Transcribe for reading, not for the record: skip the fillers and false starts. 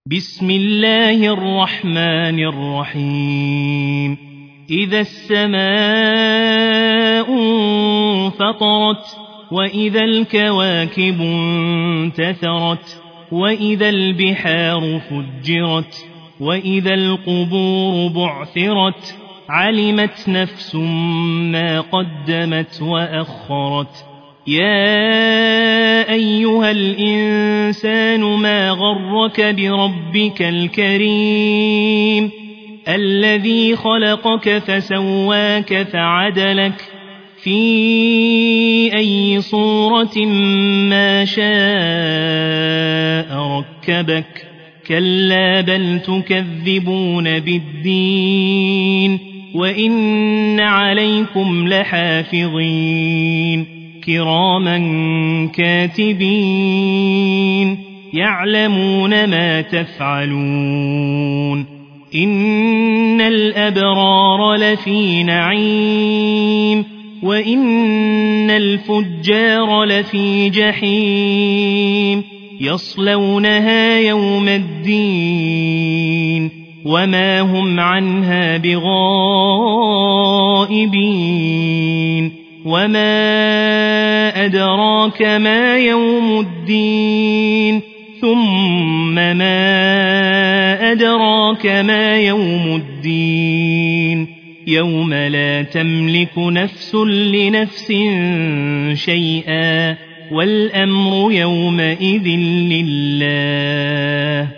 بسم الله الرحمن الرحيم إذا السماء انفطرت وإذا الكواكب انتثرت وإذا البحار فجرت وإذا القبور بعثرت علمت نفس ما قدمت وأخرت يا أيها الإنسان ما غرك بربك الكريم الذي خلقك فسواك فعدلك في أي صورة ما شاء ركبك كلا بل تكذبون بالدين وإن عليكم لحافظين كراما كاتبين يعلمون ما تفعلون إن الأبرار لفي نعيم وإن الفجار لفي جحيم يصلونها يوم الدين وما هم عنها بغائبين وما أدراك ما يوم الدين ثم ما أدراك ما يوم الدين يوم لا تملك نفس لنفس شيئا والأمر يومئذ لله